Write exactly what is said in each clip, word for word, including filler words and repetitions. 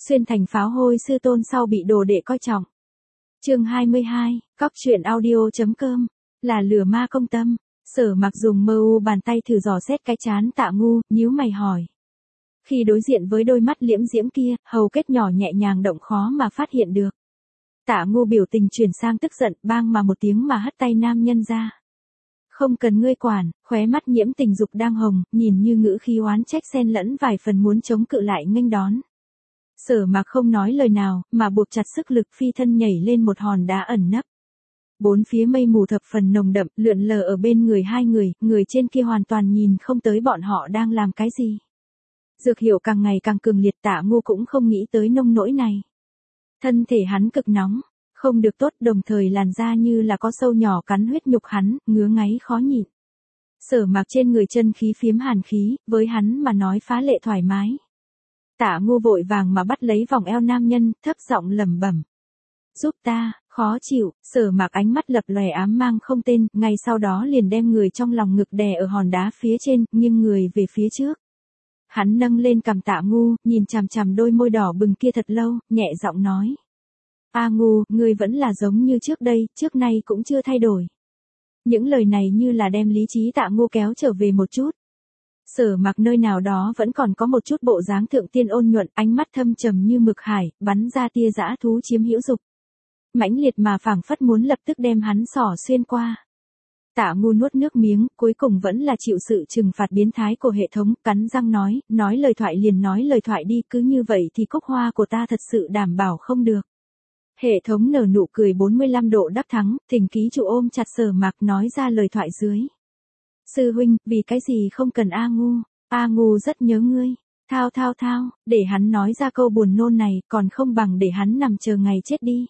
xuyên thành pháo hôi sư tôn sau bị đồ đệ coi trọng. Chương hai mươi hai, cóc truyện audio.com, là lửa ma công tâm. Sở Mặc dùng mơ u bàn tay thử dò xét cái trán Tạ Ngu, nhíu mày hỏi. Khi đối diện với đôi mắt liễm diễm kia, hầu kết nhỏ nhẹ nhàng động khó mà phát hiện được. Tạ Ngu biểu tình chuyển sang tức giận, bang mà một tiếng mà hất tay nam nhân ra. Không cần ngươi quản, khóe mắt nhiễm tình dục đang hồng, nhìn như ngữ khí oán trách xen lẫn vài phần muốn chống cự lại nghênh đón. Sở Mặc không nói lời nào, mà buộc chặt sức lực phi thân nhảy lên một hòn đá ẩn nấp. Bốn phía mây mù thập phần nồng đậm, lượn lờ ở bên người hai người, người trên kia hoàn toàn nhìn không tới bọn họ đang làm cái gì. Dược hiệu càng ngày càng cường liệt, Tạ Ngu cũng không nghĩ tới nông nỗi này. Thân thể hắn cực nóng, không được tốt, đồng thời làn da như là có sâu nhỏ cắn huyết nhục hắn, ngứa ngáy khó nhịn. Sở Mặc trên người chân khí phiếm hàn khí, với hắn mà nói phá lệ thoải mái. Tạ Ngu vội vàng mà bắt lấy vòng eo nam nhân, thấp giọng lẩm bẩm. Giúp ta, khó chịu. Sở Mặc ánh mắt lập lòe ám mang không tên, ngay sau đó liền đem người trong lòng ngực đè ở hòn đá phía trên, nghiêng người về phía trước. Hắn nâng lên cằm Tạ Ngu, nhìn chằm chằm đôi môi đỏ bừng kia thật lâu, nhẹ giọng nói. A Ngu, ngươi vẫn là giống như trước đây, trước nay cũng chưa thay đổi. Những lời này như là đem lý trí Tạ Ngu kéo trở về một chút. Sở Mặc nơi nào đó vẫn còn có một chút bộ dáng thượng tiên ôn nhuận, ánh mắt thâm trầm như mực hải, bắn ra tia dã thú chiếm hữu dục. Mãnh liệt mà phảng phất muốn lập tức đem hắn xỏ xuyên qua. Tạ Ngu nuốt nước miếng, cuối cùng vẫn là chịu sự trừng phạt biến thái của hệ thống, cắn răng nói, nói lời thoại liền nói lời thoại đi, cứ như vậy thì cúc hoa của ta thật sự đảm bảo không được. Hệ thống nở nụ cười bốn mươi lăm độ đắc thắng, thỉnh ký chủ ôm chặt Sở Mặc nói ra lời thoại dưới. Sư huynh, vì cái gì không cần A Ngu, A Ngu rất nhớ ngươi, thao thao thao, để hắn nói ra câu buồn nôn này, còn không bằng để hắn nằm chờ ngày chết đi.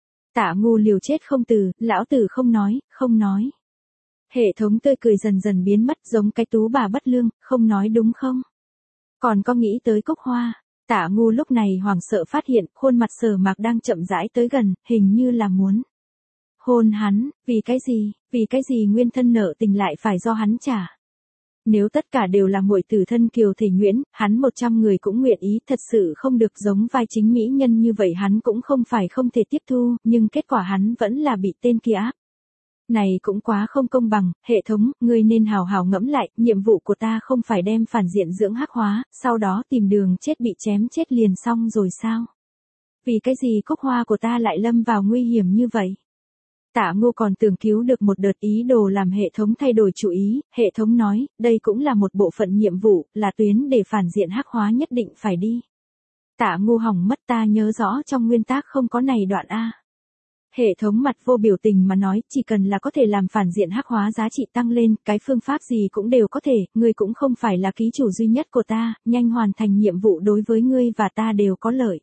Tạ Ngu liều chết không từ, lão tử không nói, không nói. Hệ thống tươi cười dần dần biến mất giống cái tú bà bất lương, không nói đúng không? Còn có nghĩ tới cúc hoa. Tạ Ngu lúc này hoảng sợ phát hiện khuôn mặt Sở Mặc đang chậm rãi tới gần, hình như là muốn hôn hắn, vì cái gì, vì cái gì nguyên thân nợ tình lại phải do hắn trả. Nếu tất cả đều là muội tử thân kiều thể nhuyễn, hắn một trăm người cũng nguyện ý, thật sự không được giống vai chính mỹ nhân như vậy hắn cũng không phải không thể tiếp thu, nhưng kết quả hắn vẫn là bị tên kia áp. Này cũng quá không công bằng, hệ thống, ngươi nên hào hào ngẫm lại, nhiệm vụ của ta không phải đem phản diện dưỡng hắc hóa, sau đó tìm đường chết bị chém chết liền xong rồi sao? Vì cái gì cúc hoa của ta lại lâm vào nguy hiểm như vậy? Tạ Ngu còn tưởng cứu được một đợt ý đồ làm hệ thống thay đổi chủ ý, hệ thống nói, đây cũng là một bộ phận nhiệm vụ, là tuyến để phản diện hắc hóa nhất định phải đi. Tạ Ngu hỏng mất, ta nhớ rõ trong nguyên tắc không có này đoạn A. Hệ thống mặt vô biểu tình mà nói, chỉ cần là có thể làm phản diện hắc hóa giá trị tăng lên, cái phương pháp gì cũng đều có thể, ngươi cũng không phải là ký chủ duy nhất của ta, nhanh hoàn thành nhiệm vụ đối với ngươi và ta đều có lợi.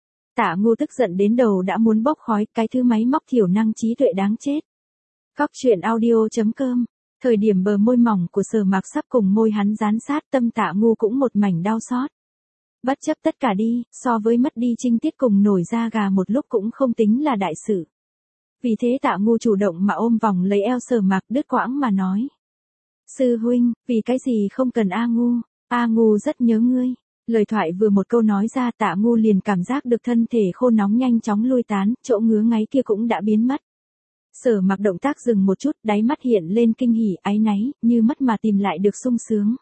Tạ Ngu tức giận đến đầu đã muốn bốc khói, cái thứ máy móc thiểu năng trí tuệ đáng chết. Cóc truyện audio.com, thời điểm bờ môi mỏng của Sở Mặc sắp cùng môi hắn dán sát, tâm Tạ Ngu cũng một mảnh đau xót. Bất chấp tất cả đi, so với mất đi trinh tiết cùng nổi da gà một lúc cũng không tính là đại sự. Vì thế Tạ Ngu chủ động mà ôm vòng lấy eo Sở Mặc, đứt quãng mà nói. Sư huynh, vì cái gì không cần A Ngu, A Ngu rất nhớ ngươi. Lời thoại vừa một câu nói ra, Tạ Ngu liền cảm giác được thân thể khô nóng nhanh chóng lui tán, chỗ ngứa ngáy kia cũng đã biến mất. Sở Mặc động tác dừng một chút, đáy mắt hiện lên kinh hỉ, áy náy, như mất mà tìm lại được sung sướng.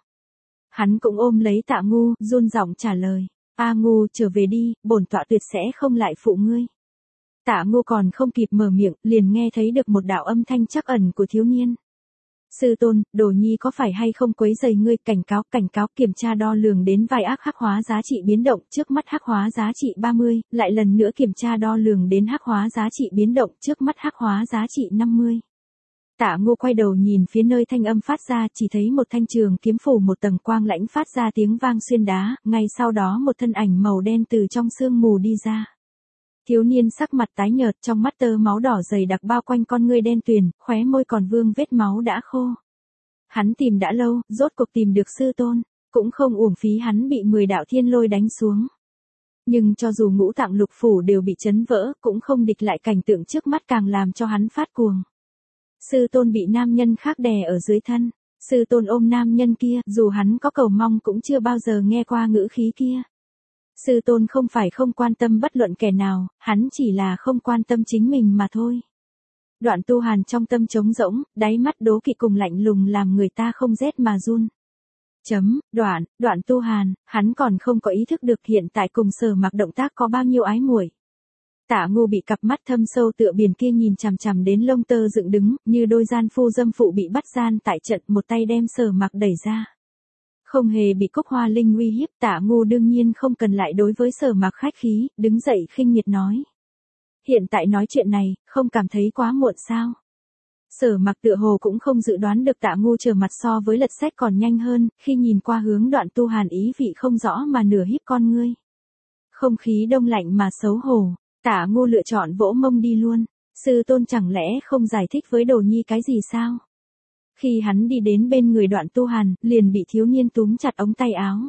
Hắn cũng ôm lấy Tạ Ngu, run giọng trả lời, A Ngu trở về đi, bổn tọa tuyệt sẽ không lại phụ ngươi. Tạ Ngu còn không kịp mở miệng, liền nghe thấy được một đạo âm thanh trắc ẩn của thiếu niên. Sư tôn, Đồ Nhi có phải hay không quấy rầy ngươi, cảnh cáo, cảnh cáo, kiểm tra đo lường đến vai ác hắc hóa giá trị biến động, trước mắt hắc hóa giá trị ba mươi, lại lần nữa kiểm tra đo lường đến hắc hóa giá trị biến động, trước mắt hắc hóa giá trị năm mươi. Tạ Ngu quay đầu nhìn phía nơi thanh âm phát ra, chỉ thấy một thanh trường kiếm phủ một tầng quang lãnh phát ra tiếng vang xuyên đá, ngay sau đó một thân ảnh màu đen từ trong sương mù đi ra. Thiếu niên sắc mặt tái nhợt, trong mắt tơ máu đỏ dày đặc bao quanh con ngươi đen tuyền, khóe môi còn vương vết máu đã khô. Hắn tìm đã lâu, rốt cuộc tìm được sư tôn, cũng không uổng phí hắn bị mười đạo thiên lôi đánh xuống. Nhưng cho dù ngũ tạng lục phủ đều bị chấn vỡ, cũng không địch lại cảnh tượng trước mắt càng làm cho hắn phát cuồng. Sư tôn bị nam nhân khác đè ở dưới thân, sư tôn ôm nam nhân kia, dù hắn có cầu mong cũng chưa bao giờ nghe qua ngữ khí kia. Sư tôn không phải không quan tâm bất luận kẻ nào, hắn chỉ là không quan tâm chính mình mà thôi. Đoạn Tu Hàn trong tâm trống rỗng, đáy mắt đố kỵ cùng lạnh lùng làm người ta không rét mà run. Chấm, đoạn, đoạn Tu Hàn, hắn còn không có ý thức được hiện tại cùng Sở Mặc động tác có bao nhiêu ái muội. Tạ Ngu bị cặp mắt thâm sâu tựa biển kia nhìn chằm chằm đến lông tơ dựng đứng, như đôi gian phu dâm phụ bị bắt gian tại trận, một tay đem Sở Mặc đẩy ra. Không hề bị Cúc Hoa Linh uy hiếp, Tạ Ngu đương nhiên không cần lại đối với Sở Mặc khách khí, đứng dậy khinh miệt nói. Hiện tại nói chuyện này, không cảm thấy quá muộn sao? Sở Mặc tựa hồ cũng không dự đoán được Tạ Ngu trở mặt so với lật sách còn nhanh hơn, khi nhìn qua hướng Đoạn Tu Hàn ý vị không rõ mà nửa híp con ngươi. Không khí đông lạnh mà xấu hổ, Tạ Ngu lựa chọn vỗ mông đi luôn, sư tôn chẳng lẽ không giải thích với Đồ Nhi cái gì sao? Khi hắn đi đến bên người Đoạn Tu Hàn, liền bị thiếu niên túm chặt ống tay áo.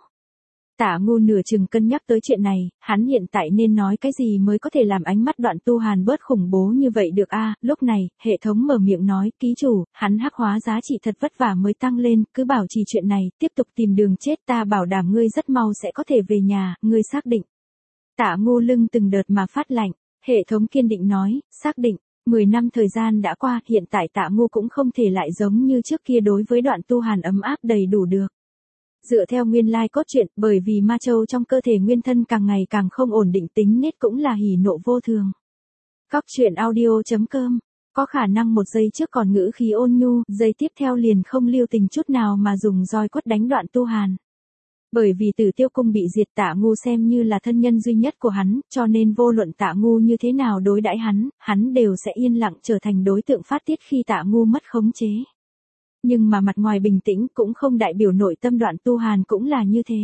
Tạ Ngu nửa chừng cân nhắc tới chuyện này, hắn hiện tại nên nói cái gì mới có thể làm ánh mắt Đoạn Tu Hàn bớt khủng bố như vậy được a? À, lúc này, hệ thống mở miệng nói, ký chủ, hắn hắc hóa giá trị thật vất vả mới tăng lên, cứ bảo trì chuyện này, tiếp tục tìm đường chết, ta bảo đảm ngươi rất mau sẽ có thể về nhà, ngươi xác định. Tạ Ngu lưng từng đợt mà phát lạnh, hệ thống kiên định nói, xác định. Mười năm thời gian đã qua, hiện tại Tạ Ngu cũng không thể lại giống như trước kia đối với Đoạn Tu Hàn ấm áp đầy đủ được. Dựa theo nguyên lai cốt truyện, bởi vì ma châu trong cơ thể nguyên thân càng ngày càng không ổn định, tính nết cũng là hỉ nộ vô thường. Cóc truyện audio chấm com, có khả năng một giây trước còn ngữ khí ôn nhu, giây tiếp theo liền không lưu tình chút nào mà dùng roi quất đánh Đoạn Tu Hàn. Bởi vì Tử Tiêu cung bị diệt, Tạ Ngu xem như là thân nhân duy nhất của hắn, cho nên vô luận Tạ Ngu như thế nào đối đãi hắn, hắn đều sẽ yên lặng trở thành đối tượng phát tiết khi Tạ Ngu mất khống chế. Nhưng mà mặt ngoài bình tĩnh cũng không đại biểu nội tâm Đoạn Tu Hàn cũng là như thế.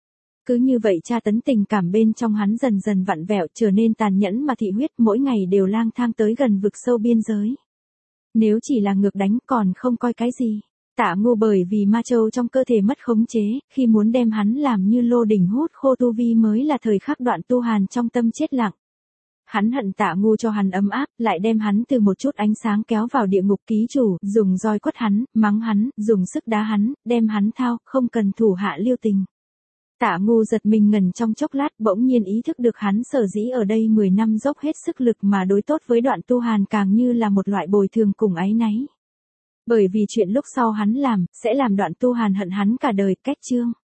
Cứ như vậy tra tấn tình cảm bên trong hắn dần dần vặn vẹo, trở nên tàn nhẫn mà thị huyết, mỗi ngày đều lang thang tới gần vực sâu biên giới. Nếu chỉ là ngược đánh còn không coi cái gì. Tạ Ngu bởi vì ma châu trong cơ thể mất khống chế, khi muốn đem hắn làm như lô đỉnh hút khô tu vi mới là thời khắc Đoạn Tu Hàn trong tâm chết lặng. Hắn hận Tạ Ngu cho hắn ấm áp, lại đem hắn từ một chút ánh sáng kéo vào địa ngục, ký chủ, dùng roi quất hắn, mắng hắn, dùng sức đá hắn, đem hắn thao, không cần thủ hạ lưu tình. Tạ Ngu giật mình ngần trong chốc lát, bỗng nhiên ý thức được hắn sở dĩ ở đây mười năm dốc hết sức lực mà đối tốt với Đoạn Tu Hàn càng như là một loại bồi thường cùng áy náy. Bởi vì chuyện lúc sau hắn làm, sẽ làm Đoạn Tu Hàn hận hắn cả đời, cách chương.